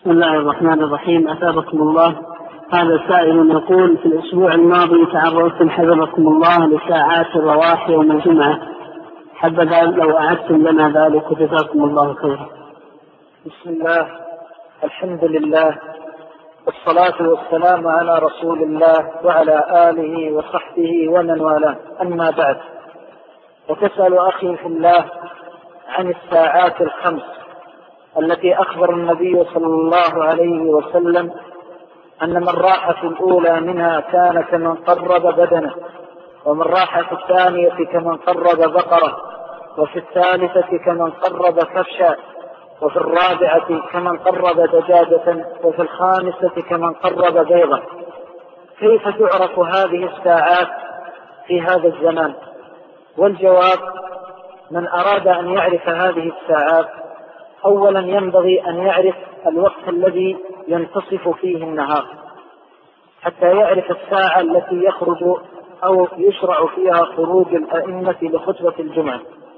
بسم الله الرحمن الرحيم. أثابكم الله. هذا سائل يقول: في الأسبوع الماضي تعرضتم حفظكم الله لساعات الرواح يوم الجمعة، حبذا لو أعدتم لنا ذلك وجزاكم الله خيرا. بسم الله، الحمد لله، والصلاة والسلام على رسول الله وعلى آله وصحبه ومن والاه، أما بعد. وتسأل أخي في الله عن الساعات الخمس التي أخبر النبي صلى الله عليه وسلم أن من راح في الأولى منها كان كمن قرب بدنه، ومن راح في الثانية كمن قرب بقرة، وفي الثالثة كمن قرب كبشا، وفي الرابعة كمن قرب دجاجة، وفي الخامسة كمن قرب بيضة. كيف تعرف هذه الساعات في هذا الزمان؟ والجواب: من أراد أن يعرف هذه الساعات أولا ينبغي أن يعرف الوقت الذي ينتصف فيه النهار، حتى يعرف الساعة التي يخرج أو يشرع فيها خروج الأئمة لخطبة الجمعة،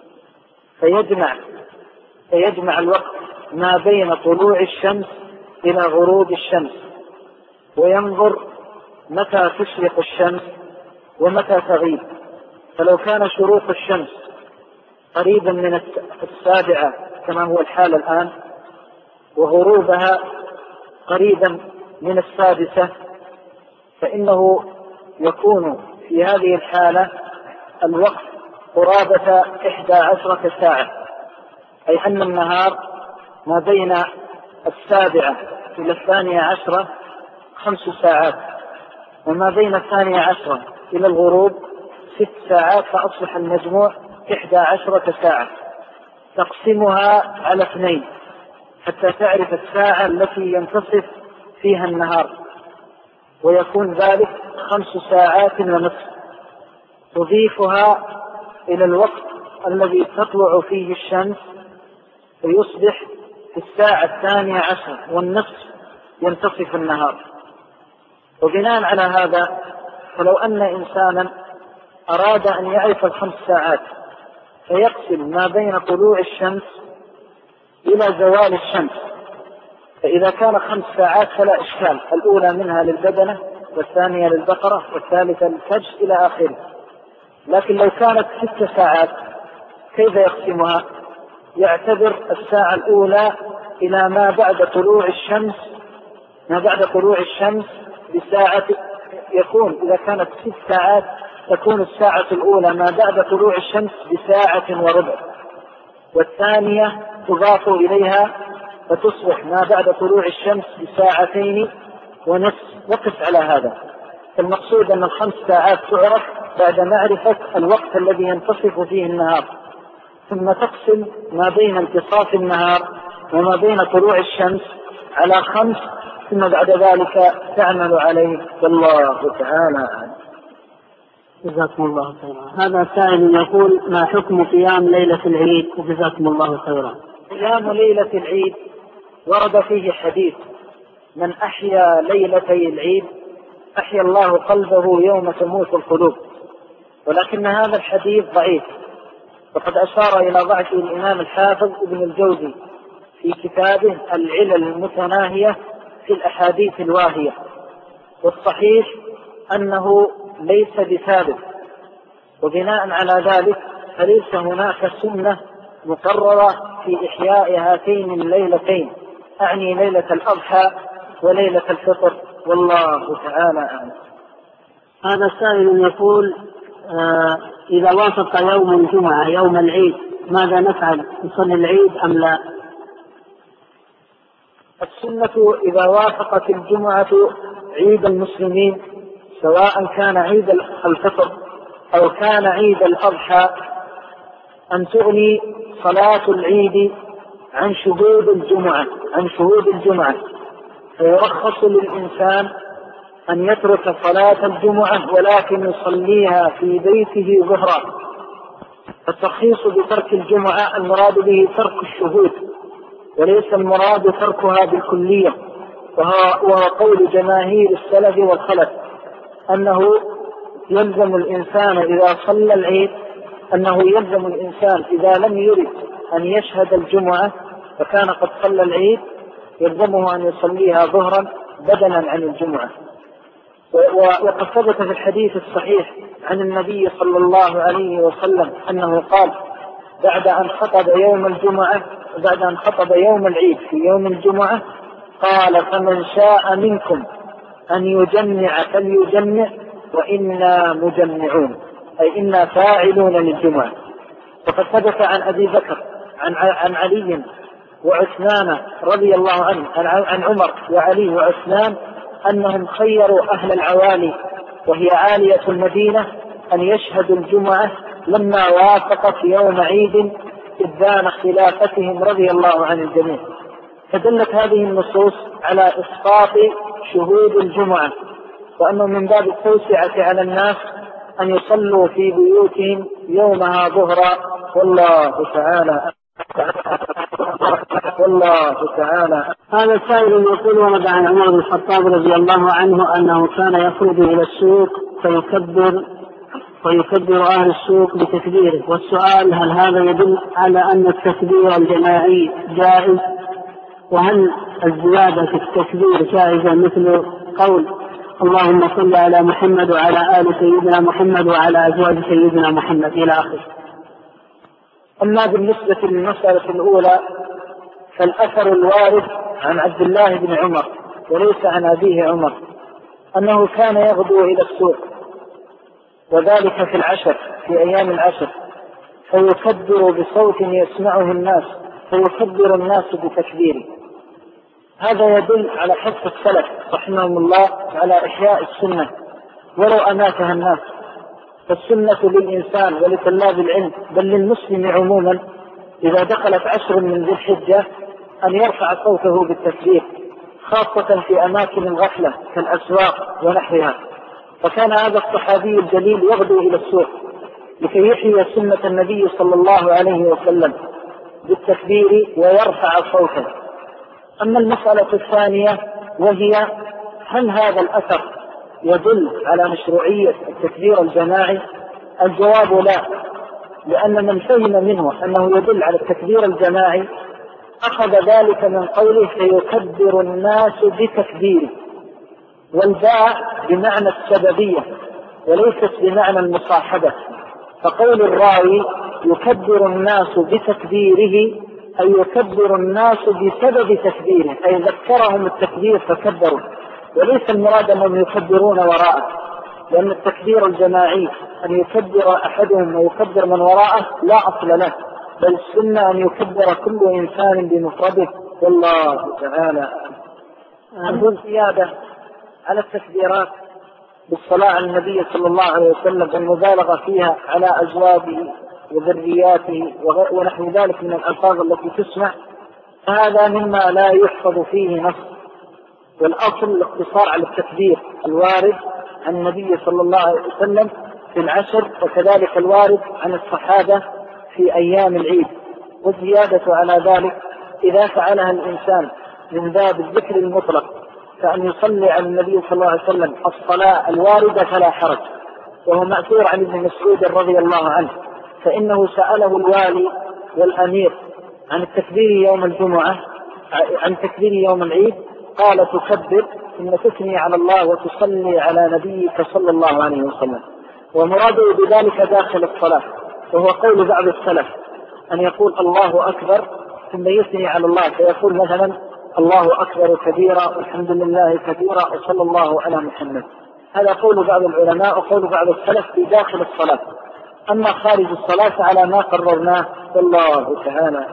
فيجمع الوقت ما بين طلوع الشمس إلى غروب الشمس، وينظر متى تشرق الشمس ومتى تغيب. فلو كان شروق الشمس قريبا من 7 كما هو الحال الآن، وغروبها قريبا من 6، فإنه يكون في هذه الحالة الوقت قرابة 11 ساعة، أي أن النهار ما بين 7 إلى 12 5 ساعات، وما بين 12 إلى الغروب 6 ساعات، فأصبح المجموع 11 ساعة. تقسمها على 2 حتى تعرف الساعة التي ينتصف فيها النهار، ويكون ذلك 5 ساعات ونصف. تضيفها إلى الوقت الذي تطلع فيه الشمس، فيصبح في 12 والنصف ينتصف النهار. وبناء على هذا، فلو أن إنسانا أراد أن يعرف 5 ساعات، فيقسم ما بين طلوع الشمس إلى زوال الشمس، فإذا كان 5 ساعات فلا إشكال، الأولى منها للبدنة، والثانية للبقرة، والثالثة للكبش إلى آخره. لكن لو كانت 6 ساعات كيف يقسمها؟ يعتبر الساعة الأولى إلى ما بعد طلوع الشمس بساعة، يكون إذا كانت 6 ساعات تكون الساعة الأولى ما بعد طلوع الشمس ب1:15، والثانية تضاف إليها فتصبح ما بعد طلوع الشمس ب2:30. وقف على هذا. المقصود أن 5 ساعات تعرف بعد معرفة الوقت الذي ينتصف فيه النهار، ثم تقسم ما بين انتصاف النهار وما بين طلوع الشمس على 5، ثم بعد ذلك تعمل عليه، والله تعالى أعلم. جزاكم الله خيرا. هذا سائل يقول: ما حكم قيام ليلة العيد؟ وجزاكم الله خيرا. قيام ليلة العيد ورد فيه حديث: من أحيا ليلتي العيد أحيا الله قلبه يوم تموت القلوب، ولكن هذا الحديث ضعيف، وقد أشار إلى ضعفه الإمام الحافظ ابن الجوزي في كتابه العلل المتناهية في الأحاديث الواهية. والصحيح أنه ليس بثابت، وبناء على ذلك فليس هناك سنة مقررة في إحياء هاتين الليلتين، أعني ليلة الأضحى وليلة الفطر، والله تعالى أعلم. هذا سائل يقول: إذا وافق يوم الجمعة يوم العيد ماذا نفعل؟ نصلي العيد أم لا؟ السنة إذا وافقت الجمعة عيد المسلمين، سواء كان عيد الفطر أو كان عيد الأضحى، أن تغني صلاة العيد عن شهود الجمعة، فيرخص للإنسان أن يترك صلاة الجمعة ولكن يصليها في بيته ظهرا. الترخيص بترك الجمعة المراد به ترك الشهود، وليس المراد تركها بالكلية، وهو قول جماهير السلف والخلف أنه يلزم الإنسان إذا صلى العيد، أنه يلزم الإنسان إذا لم يرد أن يشهد الجمعة فكان قد صلى العيد، يلزمه أن يصليها ظهرا بدلا عن الجمعة. وقد ثبت في الحديث الصحيح عن النبي صلى الله عليه وسلم أنه قال بعد أن خطب يوم العيد في يوم الجمعة قال: فمن شاء منكم أن يجمع فليجمع وإنا مجمعون، أي إنا فاعلون للجمعة. وقد ثبت عن أبي بكر عن علي وعثمان رضي الله عنه عن عمر وعلي وعثمان أنهم خيروا أهل العوالي وهي عالية المدينة أن يشهدوا الجمعة لما وافقت يوم عيد إذان خلافتهم رضي الله عن الجميع. فدلت هذه النصوص على إسقاط شهود الجمعة، وأنه من باب التوسعة على الناس أن يصلوا في بيوتهم يومها ظهرا. والله تعالى. هذا السائل يقول: ورد عن عمر بن الخطاب رضي الله عنه أنه كان يخرج إلى السوق فيكبر أهل السوق بتكبيره، والسؤال: هل هذا يدل على أن التكبير الجماعي جائز؟ وهل الزيادة في التكبير جائزة مثل قول اللهم صل على محمد وعلى آل سيدنا محمد وعلى أزواج سيدنا محمد إلى آخره؟ أما بالنسبة للمسألة الأولى فالأثر الوارد عن عبد الله بن عمر وليس عن أبيه عمر أنه كان يغدو إلى السوق، وذلك في العشر، في أيام العشر، فيكبر بصوت يسمعه الناس، فيكبر الناس بتكبيره. هذا يدل على حث السلف رحمهم الله على إحياء السنة ولو أماتها الناس. فالسنة للإنسان ولطلاب العلم بل للمسلم عموما إذا دخلت عشر من ذي الحجة أن يرفع صوته بالتكبير، خاصة في أماكن الغفلة كالأسواق ونحوها. فكان هذا الصحابي الجليل يغدو إلى السوق لكي يحيي سنة النبي صلى الله عليه وسلم بالتكبير ويرفع صوته. أما المسألة الثانية وهي: هل هذا الأثر يدل على مشروعية التكبير الجماعي؟ الجواب لا، لأن من فهم منه أنه يدل على التكبير الجماعي أخذ ذلك من قوله فيكبر الناس بتكبيره، والباء بمعنى السببية وليست بمعنى المصاحبة. فقول الراوي يكبر الناس بتكبيره أي يكبر الناس بسبب تكبيره، أي ذكرهم التكبير فكبروا، وليس المراد أنهم يكبرون وراءه، لأن التكبير الجماعي أن يكبر أحدهم ويكبر من وراءه لا أصل له، بل السنة أن يكبر كل إنسان بمفرده. والله تعالى. أما الزيادة على التكبيرات بالصلاة على النبي صلى الله عليه وسلم والمبالغة فيها على أزواجه وذرياته ونحو ذلك من الألفاظ التي تسمع، فهذا مما لا يحفظ فيه نص، والأصل الاقتصار على التكبير الوارد عن النبي صلى الله عليه وسلم في العشر، وكذلك الوارد عن الصحابة في أيام العيد. والزيادة على ذلك إذا فعلها الإنسان من باب الذكر المطلق كأن يصلي على النبي صلى الله عليه وسلم الصلاة الواردة فلا حرج. وهو مأثور عن ابن مسعود رضي الله عنه، فإنه سأله الوالي والأمير عن التكبير يوم الجمعة، عن تكبير يوم العيد، قال: تكبر ثم تثني على الله وتصلي على نبيك صلى الله عليه وسلم. ومراده بذلك داخل الصلاة، وهو قول بعض السلف أن يقول الله أكبر ثم يثني على الله، فيقول مثلا الله أكبر كبيرا والحمد لله كثيرا وصلى الله على محمد. هذا قول بعض العلماء وقول بعض السلف في داخل الصلاة. أما خارج الصلاة على ما قررناه. والله تعالى.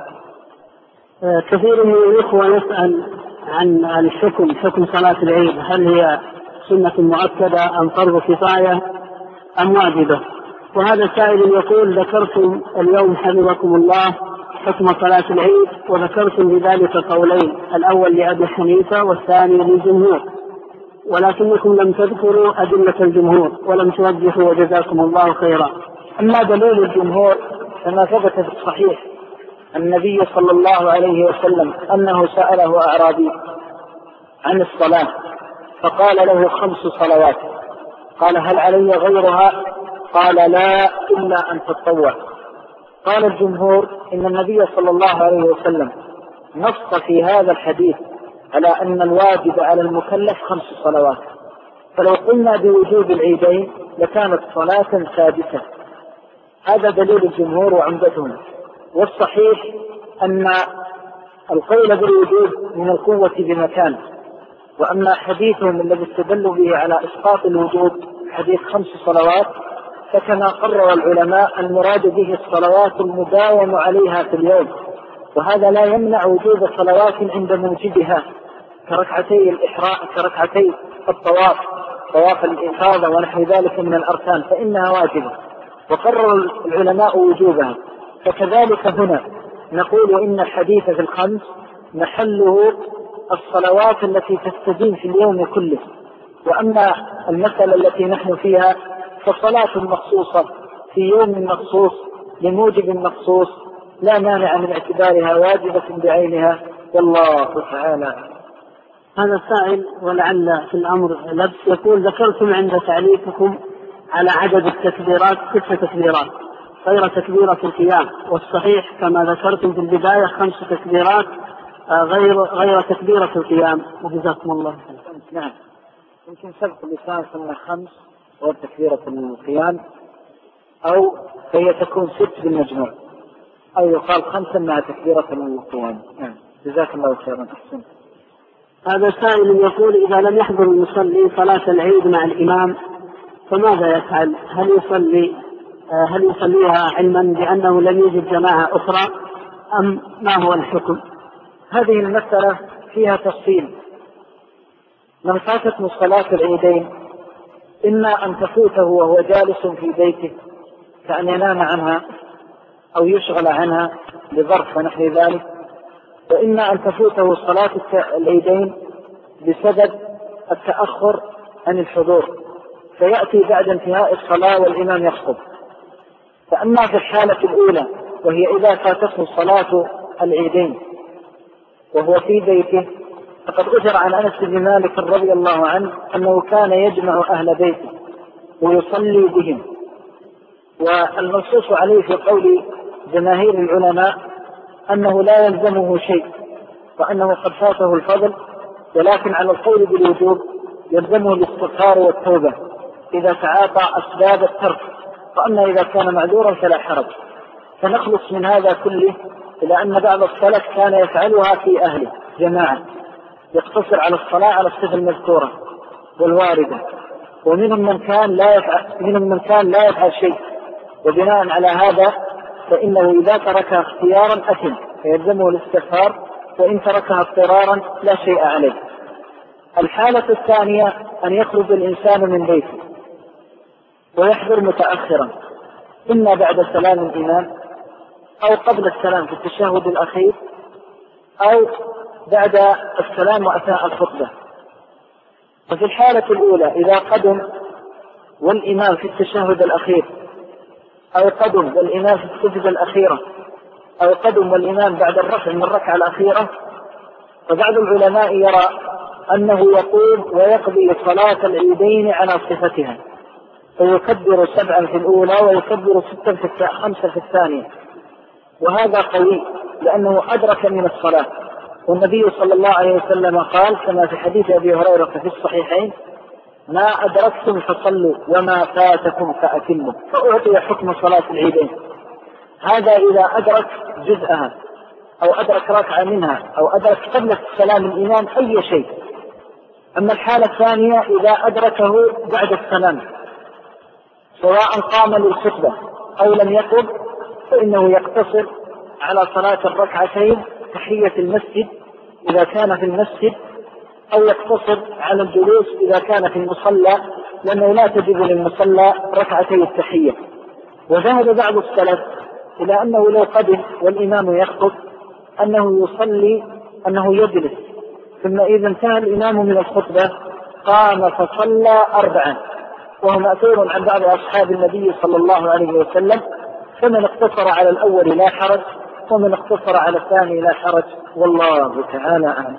كثير من الإخوة يسأل عن الحكم، حكم صلاة العيد، هل هي سنة مؤكدة أم فرض كفاية أم واجبة؟ وهذا سائل يقول: ذكرتم اليوم حفظكم الله حكم صلاة العيد، وذكرتم بذلك قولين، الأول لأبي حنيفة والثاني للجمهور، ولكنكم لم تذكروا أدلة الجمهور ولم توجهوا وجزاكم الله خيرا. أما دليل الجمهور فما ثبت في الصحيح النبي صلى الله عليه وسلم أنه سأله أعرابي عن الصلاة فقال له 5 صلوات، قال: هل علي غيرها؟ قال: لا إلا أن تتطوع. قال الجمهور إن النبي صلى الله عليه وسلم نص في هذا الحديث على أن الواجب على المكلف 5 صلوات، فلو قلنا بوجوب العيدين لكانت صلاة سادسة. هذا دليل الجمهور وعمدتهم. والصحيح أن القول بالوجوب من القوة بمكان، وأما حديثهم الذي استدلوا به على إسقاط الوجوب حديث 5 صلوات، فكما قرر العلماء المراد به الصلوات المداوم عليها في اليوم، وهذا لا يمنع وجوب صلوات عند موجبها كركعتي الإحرام، كركعتي الطواف، طواف الإفاضة ونحو ذلك من الأركان، فإنها واجبة وقرر العلماء وجوبها. فكذلك هنا نقول إن الحديث في ال5 محله الصلوات التي تستدين في اليوم كله. وأما المسألة التي نحن فيها فصلاة مخصوصة في يوم مخصوص لموجب مخصوص لا مانع من اعتبارها واجبة بعينها، والله تعالى. هذا سائل ولعل في الأمر لبس، يقول: ذكرتم عند تعليقكم على عدد التكبيرات 6 تكبيرات غير تكبيرة القيام، والصحيح كما ذكرتم في البداية 5 تكبيرات غير تكبيرة القيام، وجزاكم الله خيرا. نعم، يمكن سبق اللسان أن 5 غير تكبيرة القيام، أو هي تكون 6 بالمجموع، أو يقال 5 مع تكبيرة القيام. نعم، جزاك الله خيرا. أحسن. هذا سائل يقول: إذا لم يحضر المصلي صلاة العيد مع الإمام فماذا يفعل؟ هل يصليها علما بأنه لم يجد جماعة أخرى أم ما هو الحكم؟ هذه المسألة فيها تفصيل. من فاتت صلاة العيدين إما أن تفوته وهو جالس في بيته كأن ينام عنها أو يشغل عنها لظرف ونحو ذلك، وإما أن تفوته صلاة العيدين بسبب التأخر عن الحضور فيأتي بعد انتهاء الصلاة والإمام يخطب. فأما في الحالة الأولى وهي إذا فاتته صلاة العيدين وهو في بيته، فقد أثر عن أنس بن مالك رضي الله عنه أنه كان يجمع أهل بيته ويصلي بهم، والمنصوص عليه في قول جماهير العلماء أنه لا يلزمه شيء وأنه قد فاته الفضل، ولكن على القول بالوجوب يلزمه الاستغفار والتوبة إذا تعاطى أسباب الترك، وأما إذا كان معذورا فلا حرج. فنخلص من هذا كله إلى أن بعض السلف كان يفعلها في أهله جماعة، يقتصر على الصلاة على الصفة المذكورة والواردة، ومنهم من كان لا يفعل شيء، وبناء على هذا فإنه إذا ترك اختيارا أثم فيلزمه الاستغفار، وإن تركها اضطرارا لا شيء عليه. الحالة الثانية أن يخرج الإنسان من بيته ويحضر متأخرا، إما بعد سلام الإمام أو قبل السلام في التشهد الأخير أو بعد السلام وأثناء الخطبة. ففي الحالة الأولى إذا قدم والإمام في التشهد الأخير، أو قدم والإمام في السجدة الأخيرة، أو قدم والإمام بعد الرفع من الركعة الأخيرة، فبعض العلماء يرى أنه يقوم ويقضي صلاة العيدين على صفتها، فيكبر 7 في الأولى ويكبر 5 في الثانية، وهذا قوي لأنه أدرك من الصلاة. والنبي صلى الله عليه وسلم قال كما في حديث أبي هريرة في الصحيحين: ما أدركتم فصلوا وما فاتكم فأتموا، فأعطي حكم صلاة العيدين. هذا إذا أدرك جزءها أو أدرك ركعة منها أو أدرك قبل السلام الإمام أي شيء. أما الحالة الثانية إذا أدركه بعد السلام سواء قام للخطبة أو لم يقم، فإنه يقتصر على صلاة الركعتين تحية المسجد إذا كان في المسجد، أو يقتصر على الجلوس إذا كان في المصلى، لأنه لا تجب للمصلى ركعتي التحية. وذهب بعض السلف إلى أنه لو قدم والإمام يخطب أنه يجلس، ثم إذا انتهى الإمام من الخطبة قام فصلى 4، وهو مأثور عن بعض أصحاب النبي صلى الله عليه وسلم. فمن اقتصر على الأول لا حرج، ومن اقتصر على الثاني لا حرج، والله تعالى أعلم.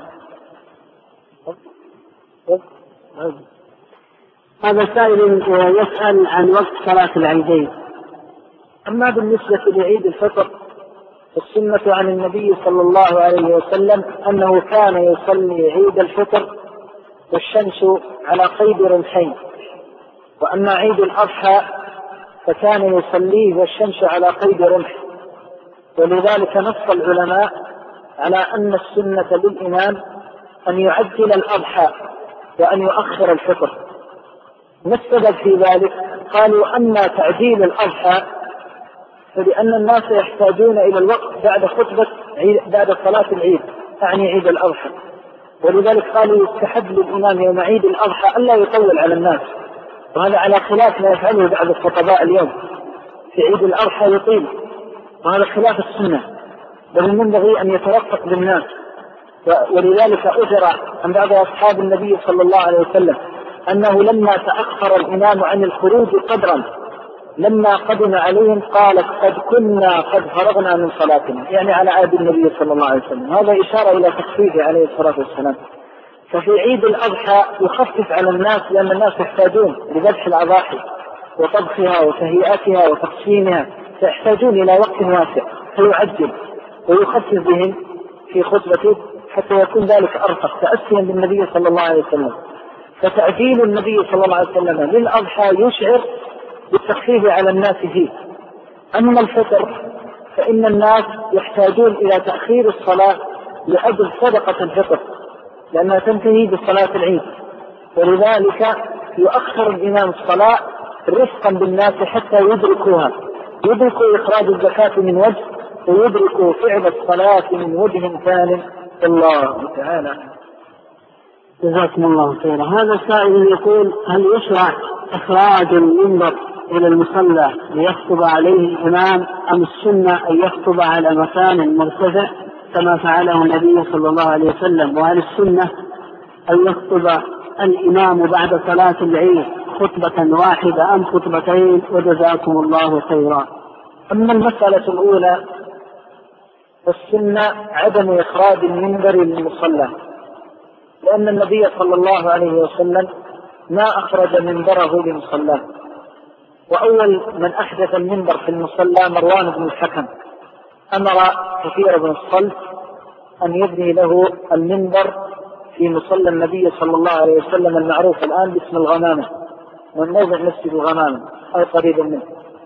هذا سائل يسأل عن وقت صلاة العيدين. أما بالنسبة لعيد الفطر السنة عن النبي صلى الله عليه وسلم أنه كان يصلي عيد الفطر والشمس على قيد رمحين، وأما عيد الأضحى فكان يصليه والشمس على قيد رمح. ولذلك نص العلماء على أن السنة للإمام أن يعجل الأضحى وأن يؤخر الفطر. ما السبب في ذلك؟ قالوا أما تعجيل الأضحى فلأن الناس يحتاجون إلى الوقت بعد صلاة العيد، أعني عيد الأضحى، ولذلك قالوا يستحب للإمام يوم عيد الأضحى ألا يطول على الناس، وهذا على خلاف ما يفعله بعض الخطباء اليوم في عيد الأضحى يطيل، وهذا خلاف السنة، بل ينبغي أن يترفق بالناس. ولذلك أثر عن بعض أصحاب النبي صلى الله عليه وسلم أنه لما تأخر الإمام عن الخروج قدرا لما قدم عليهم قالت قد كنا قد فرغنا من صلاتنا، يعني على عهد النبي صلى الله عليه وسلم. هذا إشارة إلى تخفيفه عليه الصلاة والسلام. ففي عيد الأضحى يخفف على الناس لأن الناس يحتاجون لذبح الأضاحي وطبخها وتهيئتها وتقسيمها، فيحتاجون إلى وقت واسع، فيعجل ويخفف بهم في خطبته حتى يكون ذلك أرفق تأسيا بالنبي صلى الله عليه وسلم. فتعجيل النبي صلى الله عليه وسلم للأضحى يشعر بالتخفيف على الناس فيه. أما الفطر فإن الناس يحتاجون إلى تأخير الصلاة لأجل صدقة الفطر لأنها تنتهي بصلاة العيد، ولذلك يؤخر الإمام الصلاة رفقا بالناس حتى يدركوا إخراج الزكاة من وجه ويدركوا فعل الصلاة من وجه ثاني. الله تعالى. جزاكم الله خيرا. هذا السائل يقول: هل يشرع إخراج المنبر إلى المصلى ليخطب عليه الإمام، أم السنة أن يخطب على مكان مرتفع كما فعله النبي صلى الله عليه وسلم؟ وهل السنة أن يخطب الإمام بعد صلاة العيد خطبة واحدة أم خطبتين؟ وجزاكم الله خيرا. أما المسألة الأولى فالسنة عدم إخراج المنبر للمصلى، لأن النبي صلى الله عليه وسلم ما أخرج منبره لمصلاه، وأول من أحدث المنبر في المصلى مروان بن الحكم، أمر كثير بن الصلت أن يبني له المنبر في مصلى النبي صلى الله عليه وسلم المعروف الآن باسم الغمامة، من موضع مسجد الغمامة أو قريبا منه.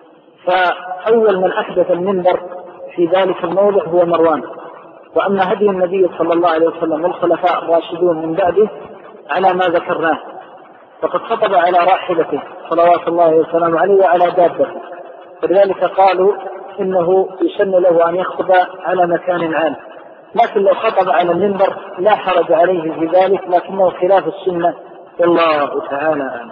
فأول من أحدث المنبر في ذلك الموضع هو مروان. وأما هدي النبي صلى الله عليه وسلم والخلفاء الراشدون من بعده على ما ذكرناه، فقد خطب على راحلته صلوات الله وسلامه عليه وعلى دابته، فلذلك قالوا إنه يسن له أن يخطب على مكان عام، لكن لو خطب على المنبر لا حرج عليه في ذلك، لكنه خلاف السنة والله تعالى أعلم.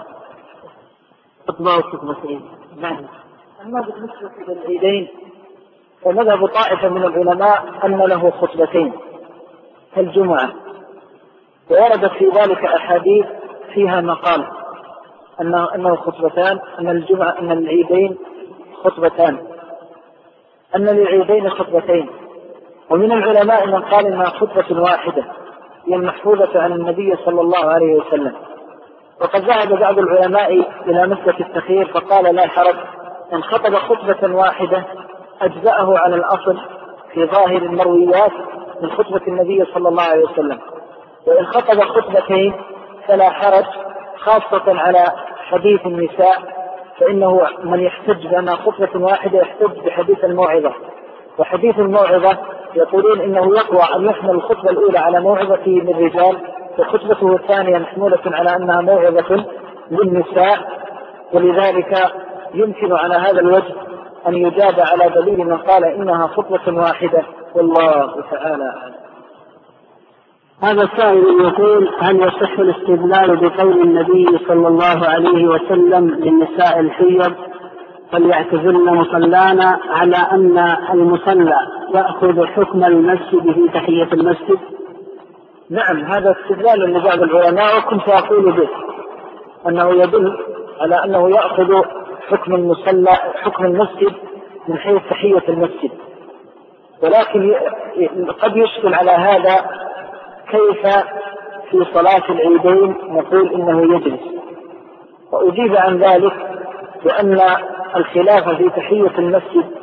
أما بالنسبة للعيدين فمذهب طائفة من العلماء أن له خطبتين كالجمعة، ووردت في ذلك أحاديث فيها مقال أنه خطبتان، أن العيدين خطبتان، أن للعيدين خطبتين. ومن العلماء من قال إنها خطبة واحدة هي المحفوظة عن النبي صلى الله عليه وسلم. وقد ذهب بعض العلماء إلى مسألة التخيير فقال لا حرج، إن خطب خطبة واحدة أجزأه على الأصل في ظاهر المرويات من خطبة النبي صلى الله عليه وسلم، وإن خطب خطبتين فلا حرج، خاصة على حديث النساء، فإنه من يحتج بأن خطبة واحدة يحتج بحديث الموعظة، وحديث الموعظة يقولون إنه يقوى أن يحمل الخطبة الأولى على موعظة للرجال وخطبته الثانية محمولة على أنها موعظة للنساء، ولذلك يمكن على هذا الوجه أن يجاب على دليل من قال إنها خطبة واحدة والله تعالى أعلم. هذا السائل يقول: هل يصح الاستدلال بقول النبي صلى الله عليه وسلم للنساء الحيض فليعتزلن مصلانا على أن المصلى يأخذ حكم المسجد في تحية المسجد؟ نعم، هذا استدلال لبعض العلماء، وكنت أقول به أنه يدل على أنه يأخذ حكم المسجد من حيث تحية المسجد، ولكن قد يشكل على هذا كيف في صلاة العيدين نقول إنه يجلس، وأجيب عن ذلك بأن الخلاف في تحية المسجد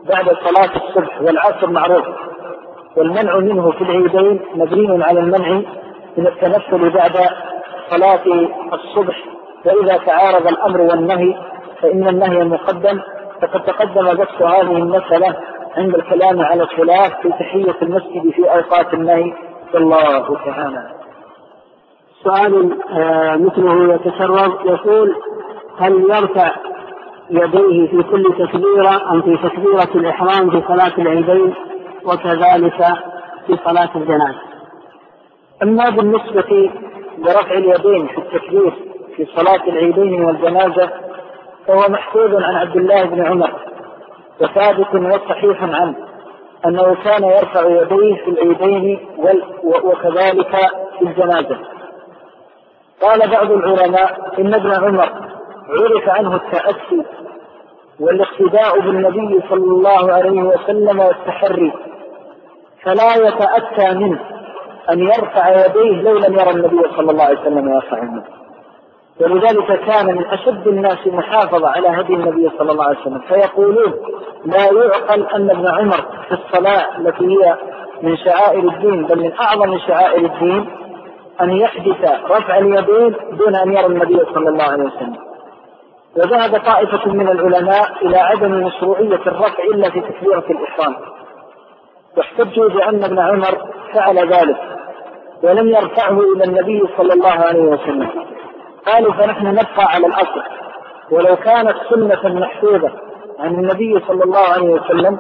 بعد صلاة الصبح والعصر معروف، والمنع منه في العيدين مبني على المنع من التنفل بعد صلاة الصبح. وإذا تعارض الأمر والنهي فإن النهي مقدم، فقد تقدم بحث هذه المسألة عند الكلام على الخلاف في تحية المسجد في أوقات النهي. والله تعالى. سؤال مثله يتكرر يقول: هل يرفع يديه في كل تكبيرة أم في تكبيرة الإحرام في صلاة العيدين وكذلك في صلاة الجنازة؟ أما بالنسبة لرفع اليدين في التكبير في صلاة العيدين والجنازة فهو محفوظ عن عبد الله بن عمر وثابت وصحيح عنه أنه كان يرفع يديه في العيدين وكذلك في الجنازة. قال بعض العلماء إن ابن عمر عرف عنه التأسي والاقتداء بالنبي صلى الله عليه وسلم والتحري، فلا يتأتى منه أن يرفع يديه لو لم يرى النبي صلى الله عليه وسلم يرفعهما، ولذلك كان من أشد الناس محافظة على هدي النبي صلى الله عليه وسلم. فيقولون لا يعقل أن ابن عمر في الصلاة التي هي من شعائر الدين بل من أعظم شعائر الدين أن يحدث رفع اليدين دون أن يرى النبي صلى الله عليه وسلم. وذهب طائفة من العلماء إلى عدم مشروعية الرفع إلا في تكبيرة الإحرام، واحتجوا بأن ابن عمر فعل ذلك ولم يرفعه إلى النبي صلى الله عليه وسلم. قالوا فنحن نبقى على الأصل، ولو كانت سنة محفوظة عن النبي صلى الله عليه وسلم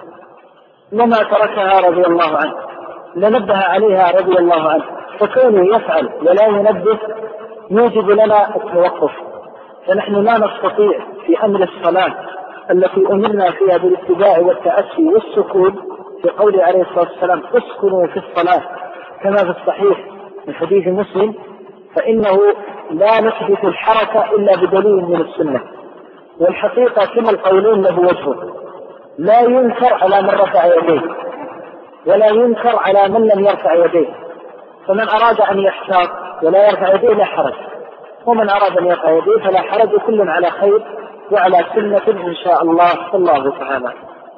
لما تركها رضي الله عنه، لنبه عليها رضي الله عنه، فكونه يفعل ولا ينبه يوجب لنا التوقف. فنحن لا نستطيع في أمر الصلاة التي أمرنا فيها بالاتباع والتأسي والسكون في قول عليه الصلاة والسلام: اسكنوا في الصلاة كما في الصحيح من حديث مسلم، فإنه لا نحدث الحركة إلا بدليل من السنة. والحقيقة كما القولين له وجهه، لا ينكر على من رفع يديه ولا ينكر على من لم يرفع يديه، فمن أراد أن يحتاط ولا يرفع يديه لا حرج، ومن أراد أن يرفع يديه فلا حرج، كل على خير وعلى سنة إن شاء الله. الله تعالى.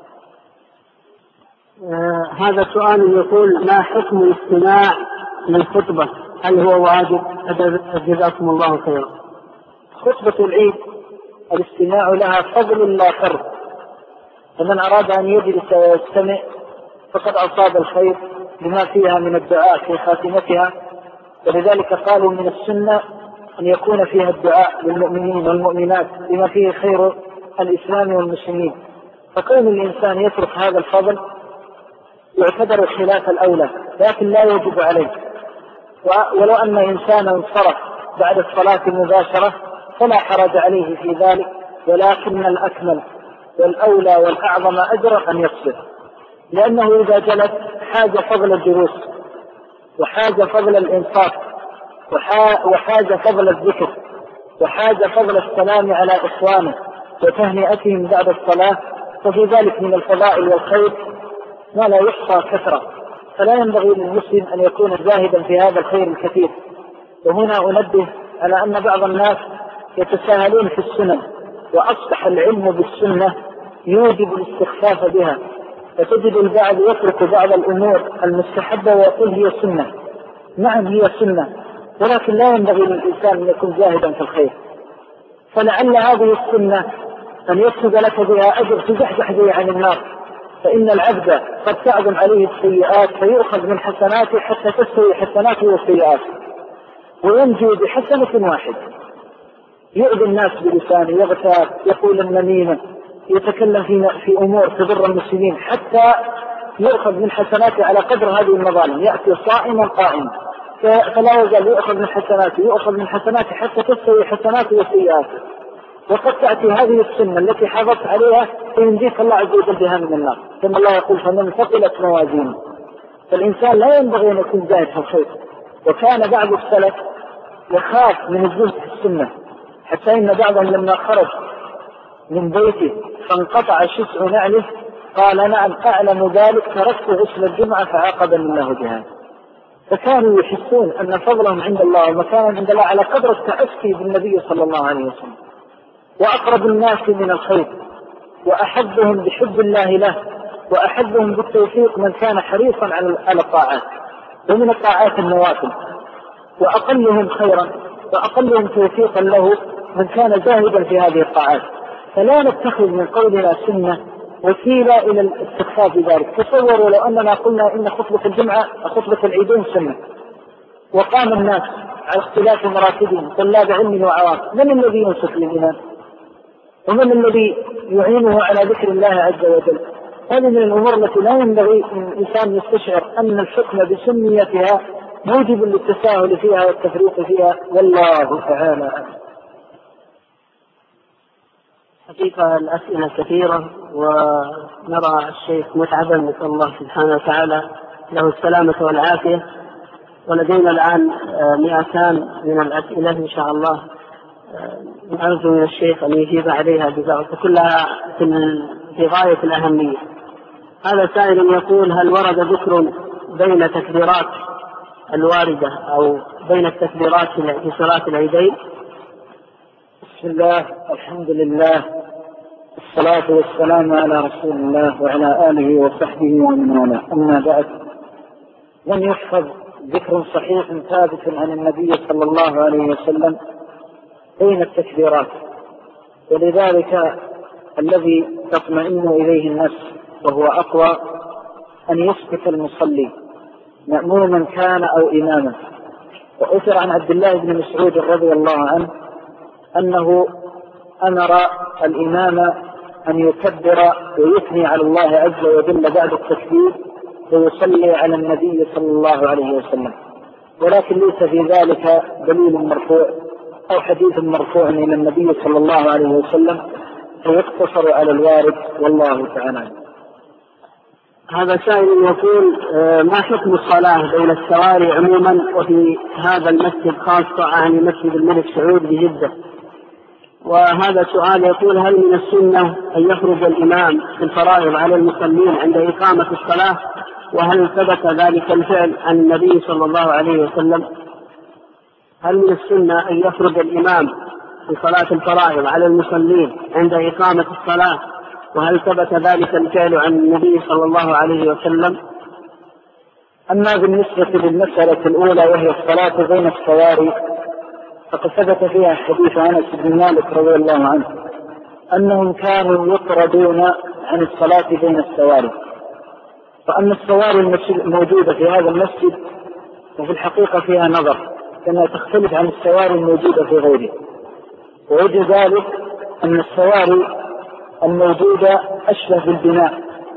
هذا سؤال يقول: ما حكم الاستماع للخطبة؟ هل هو واجب؟ جزاكم الله خيرا. خطبة العيد الاستماع لها فضل لا فرض، فمن أراد أن يجلس ويستمع فقد أصاب الخير بما فيها من الدعاء في خاتمتها. ولذلك قالوا من السنة أن يكون فيها الدعاء للمؤمنين والمؤمنات بما فيه خير الإسلام والمسلمين. فكون الإنسان يترك هذا الفضل يعتبر خلاف الأولى، لكن لا يجب عليه. ولو أن إنسانا انصرف بعد الصلاة مباشرة فلا حرج عليه في ذلك، ولكن الأكمل والأولى والأعظم أجر أن يصبر، لأنه إذا جلس حاز فضل الجلوس وحاز فضل الإنصات وحاز فضل الذكر وحاز فضل السلام على إخوانه وتهنئتهم بعد الصلاة، ففي ذلك من الفضائل والخير ما لا يحصى كثرة. فلا ينبغي للمسلم أن يكون زاهدا في هذا الخير الكثير. وهنا أنبه على أن بعض الناس يتساهلون في السنن، وأصبح العلم بالسنة يوجب الاستخفاف بها، فتجد البعض يترك بعض الأمور المستحبة ويقول هي سنة. نعم هي سنة، ولكن لا ينبغي للإنسان أن يكون زاهدا في الخير. فلعل هذه السنة أن يكتب لك بها أجر تزحزح به عن النار، فإن العبد قد تعظم عليه السيئات فيؤخذ من حسناته حتى تستوي حسناته وسيئاته، وينجو بحسنة واحدة. يؤذي الناس بلسانه، يغتاب، يقول النميمة، يتكلم في أمور تضر المسلمين، حتى يؤخذ من حسناته على قدر هذه المظالم. يأتي صائما قائما فلا يزال يؤخذ من حسناته حتى تستوي حسناته وسيئاته. وقد تأتي هذه السنة التي حافظت عليها فينجيك الله عز وجل بها من النار، كما الله يقول: فمن ثقلت موازينه. فالإنسان لا ينبغي أن يكون زاهد في الخير. وكان بعض السلف يخاف من الزهد في السنة، حتى إن بعضهم لما خرج من بيته فانقطع شسع نعله قال: نعم أعلم ذلك، تركت غسل الجمعة فعاقبني الله بها. فكانوا يحسون أن فضلهم عند الله ومكانهم عند الله على قدر التأسي بالنبي صلى الله عليه وسلم. وأقرب الناس من الخير وأحبهم بحب الله له، وأحبهم بالتوفيق من كان حريصا على الطاعات، ومن الطاعات النوافل، وأقلهم خيرا وأقلهم توفيقا له من كان زاهدا في هذه الطاعات. فلا نتخذ من قولنا سنة وسيلة إلى الاستخفاف بذلك. تصوروا لو أننا قلنا إن خطبة العيدين سنة، وقام الناس على اختلاف مراتبهم طلاب علم وعوام، من الذي ينصف للإمام؟ ومن الذي يعينه على ذكر الله عز وجل؟ هذه من الأمور التي لا ينبغي الإنسان يستشعر أن الحكم بسنيتها موجب للتساهل فيها والتفريط فيها، والله تعالى أعلم. حقيقة الأسئلة كثيرة ونرى الشيخ متعبا، نسأل الله سبحانه وتعالى له السلامة والعافية. ولدينا الآن 200 من الأسئلة إن شاء الله، نرجو من الشيخ أن يجيب عليها بذلك، كلها في غاية الأهمية. هذا سائل يقول: هل ورد ذكر بين تكبيرات الواردة أو بين التكبيرات في صلاة العيدين؟ بسم الله، الحمد لله، الصلاة والسلام على رسول الله وعلى آله وصحبه ومن والاه، أما بعد. لم يحفظ ذكر صحيح ثابت عن النبي صلى الله عليه وسلم بين التكبيرات، ولذلك الذي تطمئن إليه النفس وهو أقوى أن يسكت المصلي مأموما كان أو إماما. وأثر عن عبد الله بن مسعود رضي الله عنه أنه أمر الإمام أن يكبر ويثني على الله عز وجل بعد التكبير ويصلي على النبي صلى الله عليه وسلم، ولكن ليس في ذلك دليل مرفوع أو حديث مرفوع إلى النبي صلى الله عليه وسلم، فيقتصر على الوارد، والله تعالى. هذا سائل يقول: ما حكم الصلاة بين السواري عموما وفي هذا المسجد خاصة، عن مسجد الملك سعود بجدة؟ وهذا سؤال يقول: هل من السنة أن يخرج الإمام في الفرائض على المصلين عند إقامة الصلاة؟ وهل ثبت ذلك الفعل عن النبي صلى الله عليه وسلم؟ هل من السنة أن يخرج الإمام في صلاة الفرائض على المصلين عند إقامة الصلاة؟ وهل ثبت ذلك الفعل عن النبي صلى الله عليه وسلم؟ أما بالنسبة للمسألة الأولى وهي الصلاة بين السواري، فقد ثبت فيها حديث أنس بن مالك رضي الله عنه أنهم كانوا يطردون عن الصلاة بين السواري. فأما السواري الموجودة في هذا المسجد ففي الحقيقة فيها نظر، لأنها تختلف عن السواري الموجودة في غيره. ووجه ذلك أن السواري الموجودة أشبه بالبناء،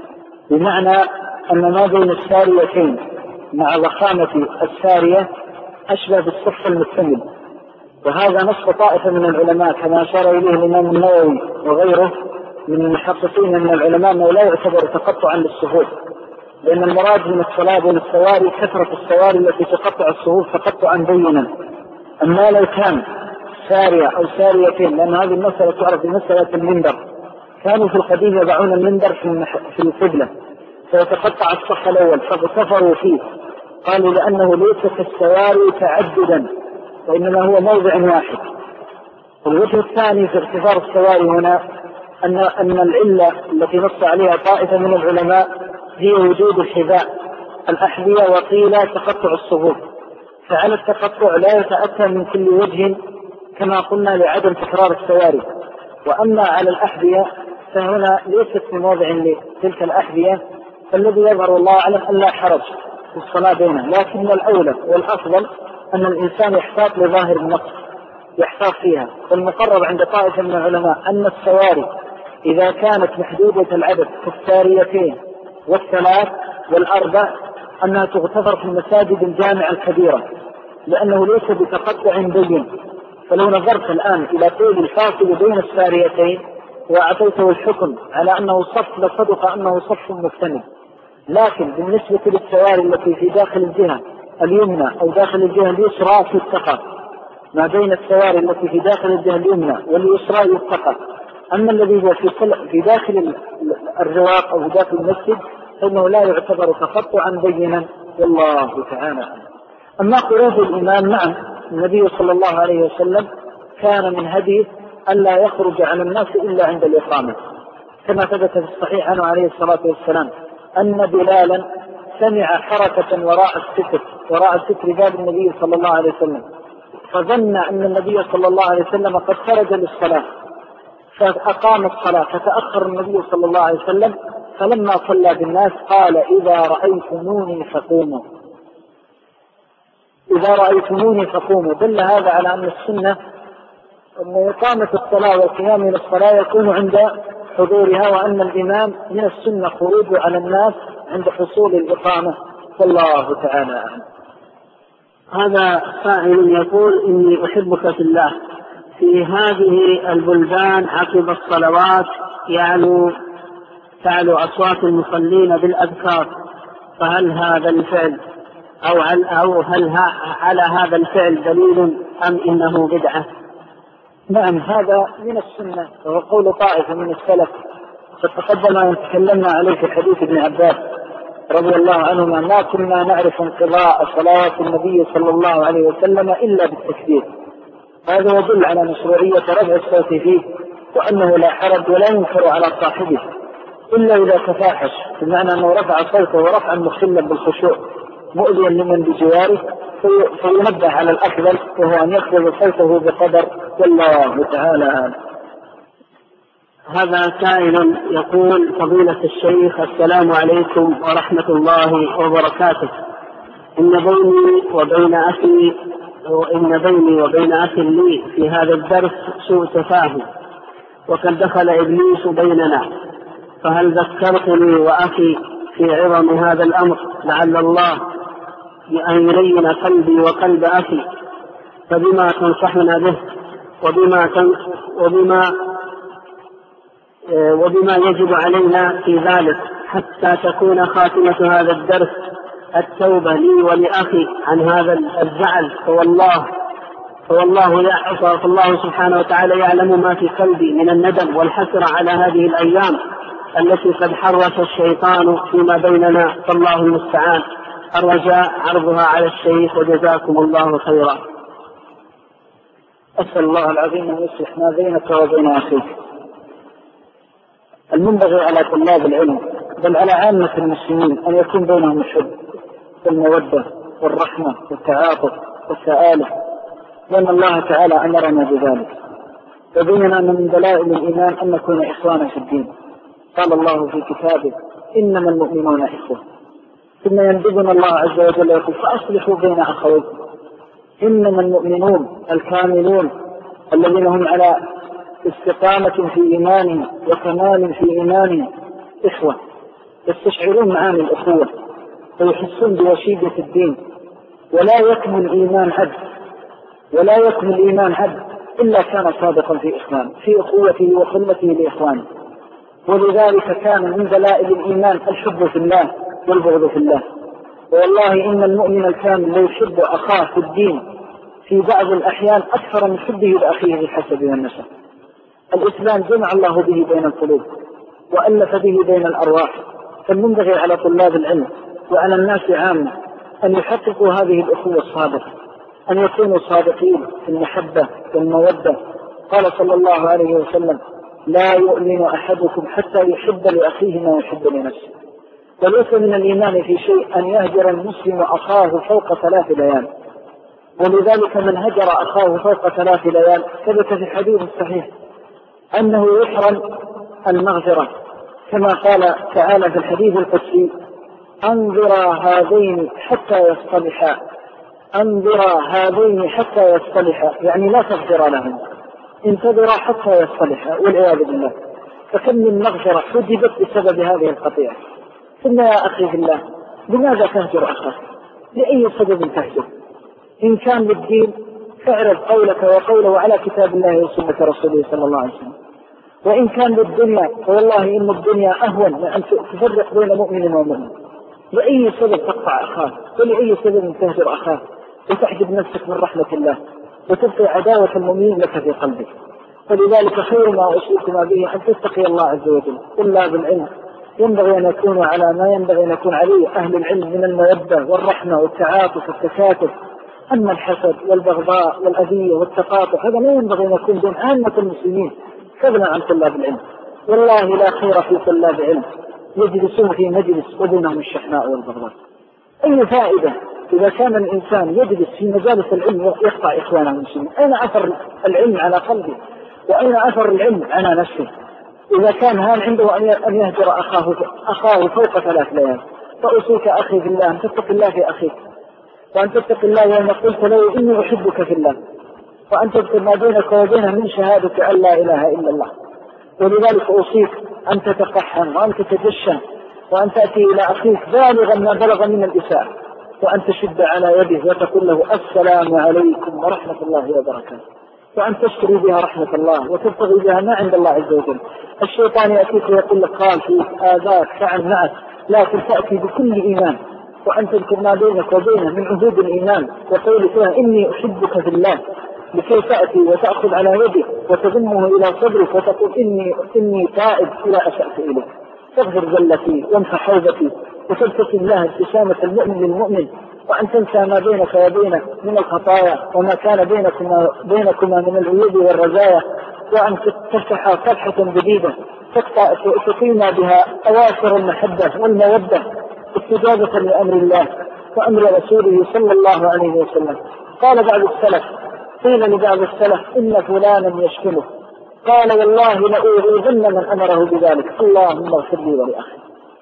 بمعنى أن ما بين الساريتين مع ضخامة السارية أشبه بالصف المكتمل. وهذا نص طائفة من العلماء كما أشار إليه الإمام النووي وغيره من المحققين من العلماء أنه لا يعتبر تقطعا للصفوف، لأن المراد من الصلاة بين السواري كثرة السواري التي تقطع الصفوف تقطعا بينا. أما لو كان سارية أو ساريتين، لأن هذه المسألة تعرف بمسألة المنبر، كانوا في القديم يضعون المنبر في القبلة فيتقطع الصف الأول، فاغتفروا فيه، قالوا لأنه ليس كالسواري تعددا وإنما هو موضع واحد. والوجه الثاني في ارتفاع السواري هنا أن العلة التي نص عليها طائفة من العلماء هي وجود الحذاء الأحذية، وقيل تقطع الصفوف، فعلى التقطع لا يتأتى من كل وجه كما قلنا لعدم تكرار السواري. وأما على الأحذية فهنا ليست في موضع لتلك الأحذية، فالذي يظهر والله أعلم أن لا حرج في الصلاة بينه، لكن الأولى والأفضل أن الإنسان يحتاط لظاهر النص يحتاط فيها. والمقرر عند طائفة من العلماء أن السواري إذا كانت محدودة العدد كالساريتين والثلاث والأربع أنها تغتفر في المساجد الجامعة الكبيرة، لأنه ليس بتقطع بين. فلو نظرت الآن إلى طول الفاصل بين الساريتين وأعطيته الحكم على أنه صف لصدق أنه صف مكتمل. لكن بالنسبة للسواري التي في داخل الجهة اليمنى أو داخل الجهة اليسرى في التقى، ما بين السواري التي في داخل الجهة اليمنى واليسرى يتقى. أما الذي هو في داخل الرواق أو داخل المسجد فإنه لا يعتبر تقطعا بينا، والله تعالى. أما خروج الإمام، نعم، النبي صلى الله عليه وسلم كان من هديه ألا يخرج على الناس إلا عند الإقامة، كما ثبت في الصحيح عنه عليه الصلاة والسلام أن بلالا سمع حركة وراء الستر باب النبي صلى الله عليه وسلم، فظن أن النبي صلى الله عليه وسلم قد خرج للصلاة فأقام الصلاة، فتأخر النبي صلى الله عليه وسلم، فلما صلى بالناس قال إذا رأيتموني فقوموا. دل هذا على أن السنة أن إقامة الصلاة والقيام إلى الصلاة يكون عند حضورها، وأن الإمام من السنة خروجه على الناس عند حصول الإقامة. والله تعالى أعلم. هذا سائل يقول: إني أحبك في الله، في هذه البلدان عقب الصلوات تعلو أصوات المصلين بالأذكار، فهل هذا الفعل أو هل على هذا الفعل دليل أم إنه بدعة؟ نعم، هذا من السنة، وهو قول طائفة من السلف، قد تقدم أن تكلمنا عليه في حديث ابن عباس رضي الله عنهما: ما كنا نعرف انقضاء صلوات النبي صلى الله عليه وسلم إلا بالتكبير. هذا يدل على مشروعية رفع الصوت فيه، وأنه لا حرج ولا ينكر على صاحبه إلا إذا تفاحش، بمعنى أنه رفع صوته ورفعا مخلا بالخشوع مؤذيا لمن بجواره، فينبه على الأفضل، وهو أن يخفض صوته بقدر. والله تعالى أعلم. هذا سائل يقول: فضيلة الشيخ، السلام عليكم ورحمة الله وبركاته. إن بيني وبين أخي لي في هذا الدرس سوء تفاهم، وقد دخل إبليس بيننا، فهل ذكرتني وأخي في عظم هذا الأمر لعل الله أن يلين قلبي وقلب أخي، فبما تنصحنا به وبما يجب علينا في ذلك حتى تكون خاتمة هذا الدرس التوبة لي ولأخي عن هذا الزعل، فالله سبحانه وتعالى يعلم ما في قلبي من الندم والحسرة على هذه الأيام التي قد حرك الشيطان فيما بيننا، فالله المستعان. الرجاء عرضها على الشيخ، وجزاكم الله خيرا. أسأل الله العظيم أن يصلح ما بينك وبين أخيك. المنبغي على طلاب العلم بل على عامة المسلمين أن يكون بينهم الحب والمودة والرحمة والتعاطف والتآلف، لأن الله تعالى أمرنا بذلك، وبيننا أن من دلائل الإيمان أن نكون إخوانا في الدين. قال الله في كتابه: إنما المؤمنون إخوة. ثم يندبنا الله عز وجل يقول: فأصلحوا بين أخويكم. إنما المؤمنون الكاملون الذين هم على استقامة في إيمانهم وكمال في إيمانهم إخوة، يستشعرون معاني الأخوة ويحسون بوشيدة الدين. ولا يكمل إيمان عبد إلا كان صادقا في أخوته وخلته لإخوانه. ولذلك كان من دلائل الإيمان الحب في الله والبغض في الله. والله إن المؤمن الكامل لا يحب أخاه في الدين في بعض الأحيان أكثر من حبه لأخيه بالحسب والنسب. الإسلام جمع الله به بين القلوب وألف به بين الأرواح، فالمنبغي على طلاب العلم وعلى الناس عامة أن يحققوا هذه الأخوة الصادقة، أن يكونوا صادقين في المحبة والمودة. قال صلى الله عليه وسلم: لا يؤمن أحدكم حتى يحب لأخيه ما يحب لنفسه. وليس من الإيمان في شيء أن يهجر المسلم أخاه فوق 3 ليال، ولذلك من هجر أخاه فوق 3 ليال ثبت في الحديث الصحيح أنه يحرم المغفرة، كما قال تعالى في الحديث القدسي: أنظرا هذين حتى يصطلحا، يعني لا تغفر لهم، انتظرا حتى يصطلحا، والعياذ بالله. فكم من مغفرة حجبت بسبب هذه القطيعة. ثم يا أخي في الله، لماذا تهجر أخاك؟ لأي سبب تهجر؟ إن كان للدين فاعرض قولك وقوله على كتاب الله وسنة رسوله صلى الله عليه وسلم. وإن كان للدنيا فوالله إن الدنيا أهون من أن تفرق بين مؤمن ومؤمن. لأي سبب تقطع أخاك، ولأي سبب تهجر أخاك وتحجب نفسك من رحمة الله وتبقي عداوة المؤمنين لك في قلبك؟ فلذلك خير ما أوصيكم به أن تتقي الله عز وجل. طلاب العلم ينبغي أن يكونوا على ما ينبغي أن يكون عليه أهل العلم من المودة والرحمة والتعاطف والتكاتف. أما الحسد والبغضاء والأذية والتقاطع هذا لا ينبغي أن يكون بين عامة المسلمين، فضلا عن طلاب العلم. والله لا خير في طلاب علم يجلسون في مجلس وبينهم الشحناء والبغضاء. أي فائدة إذا كان الإنسان يجلس في مجالس العلم يقطع إخوانه المسلمين؟ أين أثر العلم على قلبه؟ وأين أثر العلم على نفسه؟ إذا كان هان عنده أن يهجر أخاه فوق 3 ليال. فأوصيك أخي في الله أن تتق الله في أخيك، وأن تتق الله يوم قلت له إني أحبك في الله، وأن تذكر ما بينك وبينه من شهادة أن لا إله إلا الله. ولذلك أوصيك أن تتقحم وأن تتجشم وأن تأتي إلى أخيك بالغا ما بلغ من الإساءة، وأن تشد على يده وتقول له السلام عليكم ورحمة الله وبركاته، وأن تشتري بها رحمة الله وتبتغي بها ما عند الله عز وجل. الشيطان يأتيك ويقول لك قال فيك آذاك فعل معك، لكن تأتي بكل إيمان وأن تذكر ما بينك وبينه من عهود الإيمان وقول فيها إني أحبك في الله، لكي تأتي وتأخذ على يده وتضمه إلى صدرك وتقول إني تائب إلى أسأت إليك، تغفر زلتي وامسح حوبتي وتبتسم الله ابتسامة المؤمن للمؤمن، وأن تنسى ما بينك وبينه من الخطايا وما كان بينكما من العيوب والرزايا، وأن تفتح صفحة جديدة تقيم بها أواصر المحبة والمودة استجابة لأمر الله وأمر رسوله صلى الله عليه وسلم. قال بعض السلف، قيل لبعض السلف إن فلانا يشتمه، قال والله لأوعظن من أمره بذلك، اللهم اغفر لي ولأخي.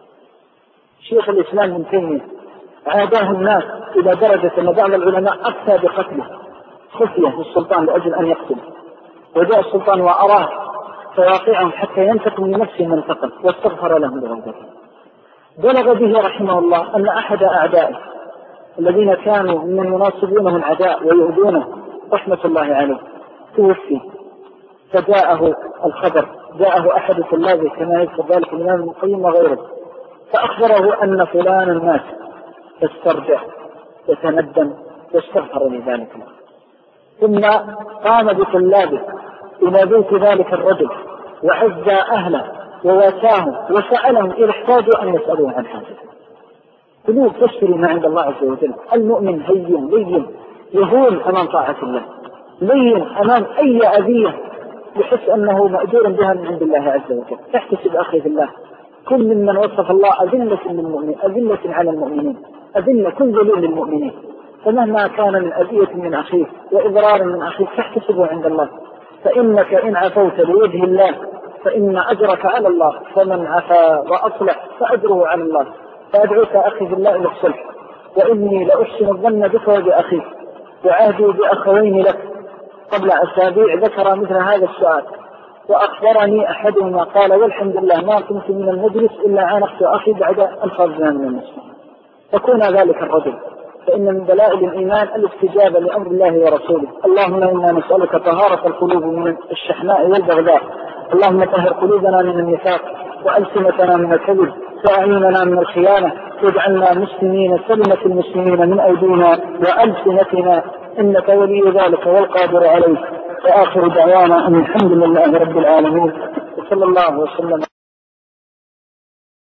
شيخ الإسلام ابن تيمية عاداه الناس إلى درجة أن بعض العلماء أفتى بقتله خفية للسلطان لأجل أن يقتله، وجاء السلطان وأراه فواقعهم حتى ينتقم لنفسه من انتقم واستغفر لهم بغضبه. بلغ به رحمه الله أن أحد أعدائه الذين كانوا من يناصبونه العداء ويؤذونه رحمة الله عليه توفي، فجاءه الخبر، جاءه أحد طلابه كما يذكر ذلك الإمام ابن القيم وغيره، فأخبره أن فلانا مات، فاسترجع يتندم واستغفر لذلك. ثم قام بطلابه إلى بيت ذلك الرجل وعزى أهله وواساهم وسألهم إذا احتاجوا أن يسألوه عن حاجة. قلوب تشتري ما عند الله عز وجل. المؤمن هين لين يهون أمام طاعة الله، لين أمام أي أذية يحس أنه مأجور بها من عند الله عز وجل. تحتسب أخي في الله، كل ممن وصف الله أذلة للمؤمنين، أذلة على المؤمنين، أذلة كل ذلول للمؤمنين. فمهما كان من أذية من أخيه وإضرار من أخيه تحتسبه عند الله، فإنك إن عفوت لوجه الله فإن أجرك على الله، فمن عفا وأصلح فأجره على الله. فأدعوك أخي بالله إلى الصلح، وإني لأحسن الظن بك وبأخيك، وعهدي بأخوين لك قبل أسابيع ذكر مثل هذا السؤال، وأخبرني أحدهما قال والحمد لله ما كنت من المجلس إلا عانقت أخي بعد أن خرجنا من المسجد. فكون ذلك الرجل، فإن من دلائل الإيمان الاستجابة لأمر الله ورسوله. اللهم إنا نسألك طهارة القلوب من الشحناء والبغضاء، اللهم طهر قلوبنا من النفاق وألسنتنا من الكذب وأعيننا من الخيانة، واجعلنا مسلمين سلمة المسلمين من أيدينا وألسنتنا، إنك ولي ذلك والقادر عليه. وآخر دعوانا أن الحمد لله رب العالمين، وصلى الله وسلم.